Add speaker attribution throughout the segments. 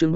Speaker 1: chương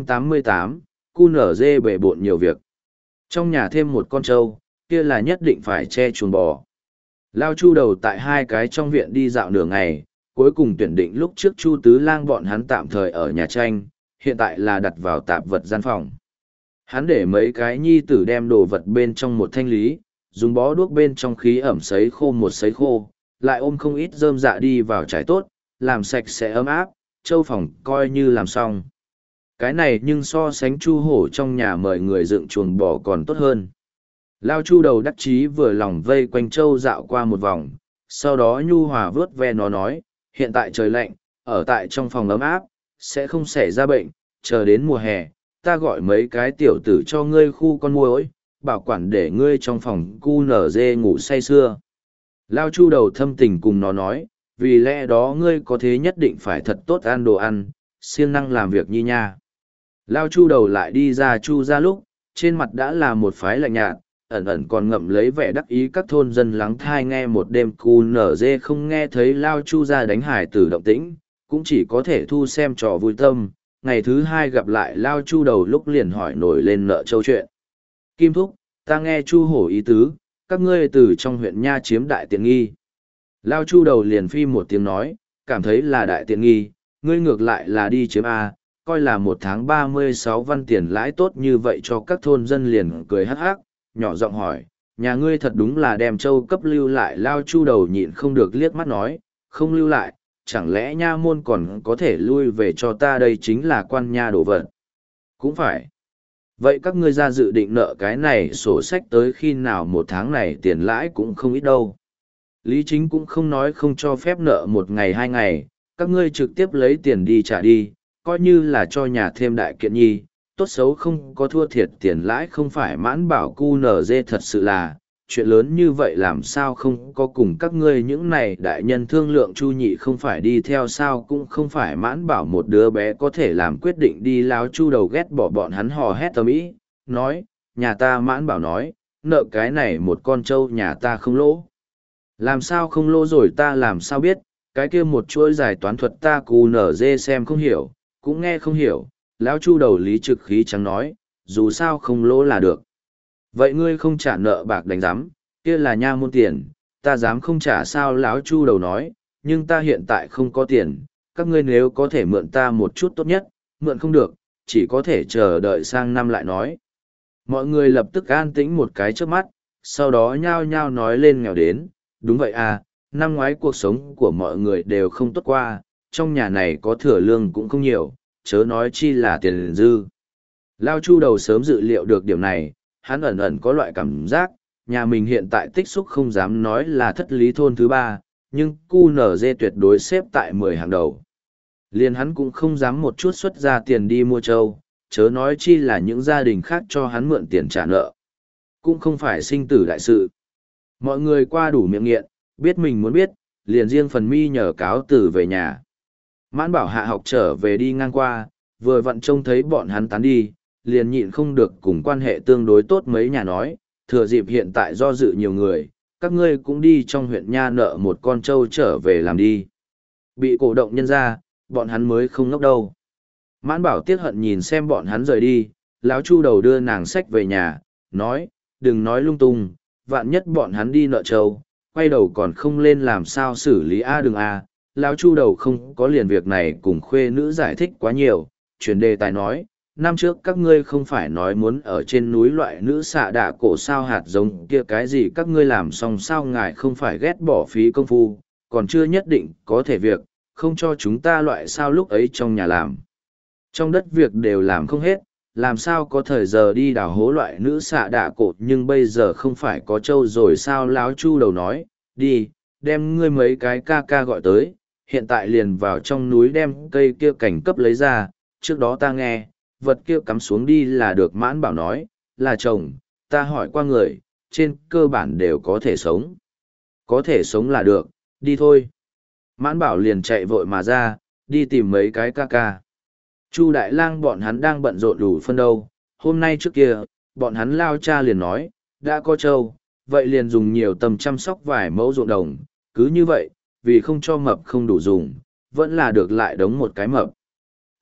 Speaker 1: 388, cu nở dê bể bộn nhiều việc. Trong nhà thêm một con trâu, kia là nhất định phải che chuồng bò. Lao Chu đầu tại hai cái trong viện đi dạo nửa ngày, cuối cùng tuyển định lúc trước Chu Tứ Lang bọn hắn tạm thời ở nhà tranh, hiện tại là đặt vào tạp vật gian phòng. Hắn để mấy cái nhi tử đem đồ vật bên trong một thanh lý, dùng bó đuốc bên trong khí ẩm sấy khô một sấy khô, lại ôm không ít rơm dạ đi vào trải tốt, làm sạch sẽ ấm áp, châu phòng coi như làm xong. Cái này nhưng so sánh Chu Hổ trong nhà mời người dựng chuồng bò còn tốt hơn. Lao Chu đầu đắc chí vừa lòng vây quanh châu dạo qua một vòng, sau đó nhu hòa vớt ve nó nói, hiện tại trời lạnh, ở tại trong phòng ấm áp, sẽ không xảy ra bệnh, chờ đến mùa hè, ta gọi mấy cái tiểu tử cho ngươi khu con muỗi, bảo quản để ngươi trong phòng cu nở dê ngủ say sưa. Lao Chu đầu thâm tình cùng nó nói, vì lẽ đó ngươi có thế nhất định phải thật tốt ăn đồ ăn, siêng năng làm việc nhi nha. Lao Chu đầu lại đi ra Chu ra lúc, trên mặt đã là một phái lạnh nhạt, ẩn ẩn còn ngậm lấy vẻ đắc ý các thôn dân lắng thai nghe một đêm cu nở dê không nghe thấy Lao Chu ra đánh hải tử động tĩnh, cũng chỉ có thể thu xem trò vui tâm. Ngày thứ hai gặp lại Lao Chu đầu lúc liền hỏi nổi lên nợ châu chuyện. Kim Thúc, ta nghe Chu Hổ ý tứ, các ngươi từ trong huyện Nha chiếm đại tiện nghi. Lao Chu đầu liền phi một tiếng nói, cảm thấy là đại tiện nghi, ngươi ngược lại là đi chiếm A, coi là một tháng 36 văn tiền lãi tốt như vậy cho các thôn dân liền cười hắc hắc, nhỏ giọng hỏi, nhà ngươi thật đúng là đem châu cấp lưu lại. Lao Chu đầu nhịn không được liếc mắt nói, không lưu lại, chẳng lẽ nha môn còn có thể lui về cho ta, đây chính là quan nha đồ vật. Cũng phải. Vậy các ngươi ra dự định nợ cái này sổ sách tới khi nào, một tháng này tiền lãi cũng không ít đâu. Lý Chính cũng không nói không cho phép nợ một ngày hai ngày, các ngươi trực tiếp lấy tiền đi trả đi, coi như là cho nhà thêm đại kiện nhi, tốt xấu không có thua thiệt tiền lãi. Không phải Mãn bảo cu nở dê thật sự là, chuyện lớn như vậy làm sao không có cùng các ngươi những này đại nhân thương lượng. Chu Nhị không phải đi theo sao, cũng không phải Mãn bảo một đứa bé có thể làm quyết định đi. Láo Chu đầu ghét bỏ bọn hắn hò hét tầm ý, nói, nhà ta Mãn bảo nói, nợ cái này một con trâu nhà ta không lỗ. Làm sao không lỗ rồi, ta làm sao biết, cái kia một chuỗi giải toán thuật ta cu nở dê xem không hiểu, cũng nghe không hiểu. Lão Chu đầu lý trực khí trắng nói, dù sao không lỗ là được. Vậy ngươi không trả nợ bạc đánh giám, kia là nha môn tiền, ta dám không trả sao? Lão Chu đầu nói, nhưng ta hiện tại không có tiền, các ngươi nếu có thể mượn ta một chút tốt nhất, mượn không được, chỉ có thể chờ đợi sang năm lại nói. Mọi người lập tức an tĩnh một cái trước mắt, sau đó nhao nhao nói lên nghèo đến, đúng vậy à, năm ngoái cuộc sống của mọi người đều không tốt qua, trong nhà này có thừa lương cũng không nhiều, chớ nói chi là tiền dư. Lao Chu đầu sớm dự liệu được điểm này, hắn ẩn ẩn có loại cảm giác, nhà mình hiện tại tích xúc không dám nói là thất lý thôn thứ ba, nhưng cu nở dê tuyệt đối xếp tại 10 hàng đầu. Liền hắn cũng không dám một chút xuất ra tiền đi mua trâu, chớ nói chi là những gia đình khác cho hắn mượn tiền trả nợ. Cũng không phải sinh tử đại sự. Mọi người qua đủ miệng nghiện, biết mình muốn biết, liền riêng phần mi nhờ cáo từ về nhà. Mãn bảo hạ học trở về đi ngang qua, vừa vặn trông thấy bọn hắn tán đi, liền nhịn không được cùng quan hệ tương đối tốt mấy nhà nói, thừa dịp hiện tại do dự nhiều người, các ngươi cũng đi trong huyện Nha nợ một con trâu trở về làm đi. Bị cổ động nhân ra, bọn hắn mới không ngốc đâu. Mãn bảo tiếc hận nhìn xem bọn hắn rời đi, lão Chu đầu đưa nàng sách về nhà, nói, đừng nói lung tung, vạn nhất bọn hắn đi nợ trâu, quay đầu còn không lên làm sao xử lý a. Đừng a. Lão Chu đầu không có liền việc này cùng khuê nữ giải thích quá nhiều, chuyển đề tài nói, năm trước các ngươi không phải nói muốn ở trên núi loại nữ xạ đạ cổ sao hạt giống kia cái gì, các ngươi làm xong sao ngài không phải ghét bỏ phí công phu, còn chưa nhất định có thể việc, không cho chúng ta loại sao lúc ấy trong nhà làm. Trong đất việc đều làm không hết, làm sao có thời giờ đi đào hố loại nữ xạ đạ cổ, nhưng bây giờ không phải có trâu rồi sao? Lão Chu đầu nói, đi, đem ngươi mấy cái ca ca gọi tới, hiện tại liền vào trong núi đem cây kia cảnh cấp lấy ra, trước đó ta nghe, vật kia cắm xuống đi là được. Mãn bảo nói, là chồng, ta hỏi qua người, trên cơ bản đều có thể sống. Có thể sống là được, đi thôi. Mãn bảo liền chạy vội mà ra, đi tìm mấy cái ca ca. Chu Đại Lang bọn hắn đang bận rộn đủ phân đâu, hôm nay trước kia, bọn hắn lao cha liền nói, đã có trâu, vậy liền dùng nhiều tầm chăm sóc vài mẫu ruộng đồng, cứ như vậy, vì không cho mập không đủ dùng, vẫn là được lại đống một cái mập.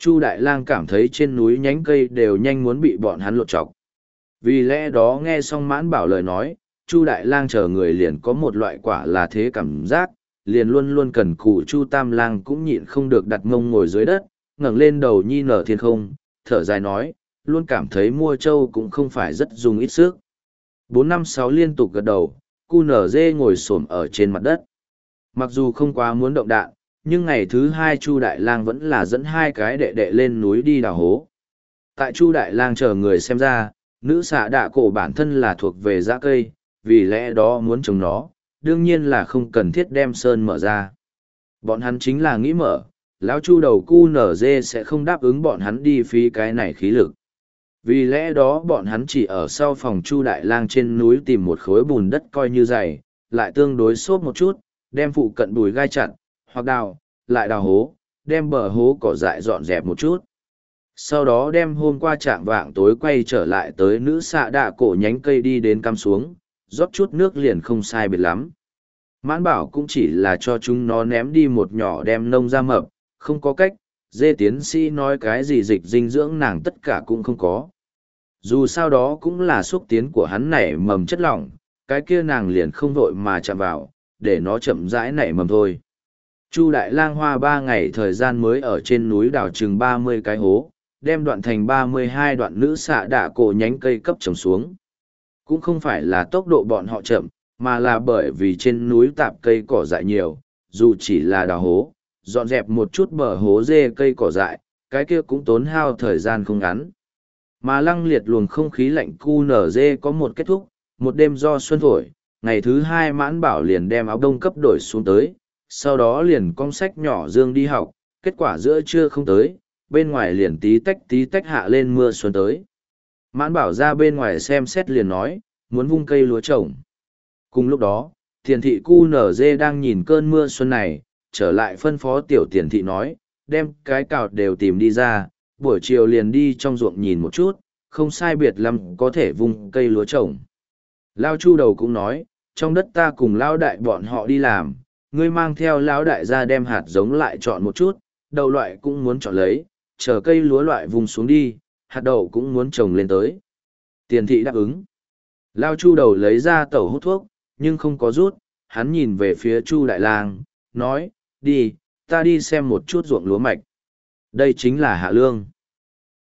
Speaker 1: Chu Đại Lang cảm thấy trên núi nhánh cây đều nhanh muốn bị bọn hắn lột trọc. Vì lẽ đó nghe xong Mãn Bảo lời nói, Chu Đại Lang chờ người liền có một loại quả là thế cảm giác, liền luôn luôn cần cù Chu Tam Lang cũng nhịn không được đặt mông ngồi dưới đất, ngẩng lên đầu nhi nở thiên không, thở dài nói, luôn cảm thấy mua trâu cũng không phải rất dùng ít sức. 456 liên tục gật đầu, QNZ ngồi xổm ở trên mặt đất. Mặc dù không quá muốn động đạn, nhưng ngày thứ hai Chu Đại Lang vẫn là dẫn hai cái đệ đệ lên núi đi đào hố. Tại Chu Đại Lang chờ người xem ra, nữ xạ đạ cổ bản thân là thuộc về dã cây, vì lẽ đó muốn trồng nó, đương nhiên là không cần thiết đem sơn mở ra. Bọn hắn chính là nghĩ mở, lão Chu đầu QNZ sẽ không đáp ứng bọn hắn đi phí cái này khí lực. Vì lẽ đó bọn hắn chỉ ở sau phòng Chu Đại Lang trên núi tìm một khối bùn đất coi như dày, lại tương đối xốp một chút, đem phụ cận bùi gai chặt, hoặc đào, lại đào hố, đem bờ hố cỏ dại dọn dẹp một chút. Sau đó đem hôm qua trạng vạng tối quay trở lại tới nữ xạ đạ cổ nhánh cây đi đến cắm xuống, rót chút nước liền không sai biệt lắm. Mãn Bảo cũng chỉ là cho chúng nó ném đi một nhỏ đem nông ra mập, không có cách, dê tiến sĩ nói cái gì dịch dinh dưỡng nàng tất cả cũng không có. Dù sao đó cũng là xúc tiến của hắn nảy mầm chất lỏng, cái kia nàng liền không vội mà chạm vào, để nó chậm rãi nảy mầm thôi. Chu Đại Lang hoa 3 ngày thời gian mới ở trên núi đào chừng 30 cái hố, đem đoạn thành 32 đoạn nữ xạ đạ cổ nhánh cây cấp trồng xuống. Cũng không phải là tốc độ bọn họ chậm, mà là bởi vì trên núi tạp cây cỏ dại nhiều, dù chỉ là đào hố, dọn dẹp một chút bờ hố dê cây cỏ dại, cái kia cũng tốn hao thời gian không ngắn. Mà lăng liệt luồng không khí lạnh QNZ có một kết thúc, một đêm do xuân thổi, ngày thứ hai Mãn Bảo liền đem áo đông cấp đổi xuống tới, sau đó liền cong sách nhỏ dương đi học, kết quả giữa trưa không tới, bên ngoài liền tí tách hạ lên mưa xuân tới. Mãn Bảo ra bên ngoài xem xét liền nói, muốn vung cây lúa trồng. Cùng lúc đó, tiền thị QNZ đang nhìn cơn mưa xuân này, trở lại phân phó tiểu tiền thị nói, đem cái cào đều tìm đi ra, buổi chiều liền đi trong ruộng nhìn một chút, không sai biệt lắm có thể vung cây lúa trồng. Lao Chu đầu cũng nói, trong đất ta cùng Lao đại bọn họ đi làm, ngươi mang theo Lão đại ra đem hạt giống lại chọn một chút, đậu loại cũng muốn chọn lấy, chờ cây lúa loại vùng xuống đi, hạt đậu cũng muốn trồng lên tới. Tiền thị đáp ứng. Lao Chu đầu lấy ra tẩu hút thuốc, nhưng không có rút, hắn nhìn về phía Chu Đại Lang, nói, đi, ta đi xem một chút ruộng lúa mạch. Đây chính là hạ lương.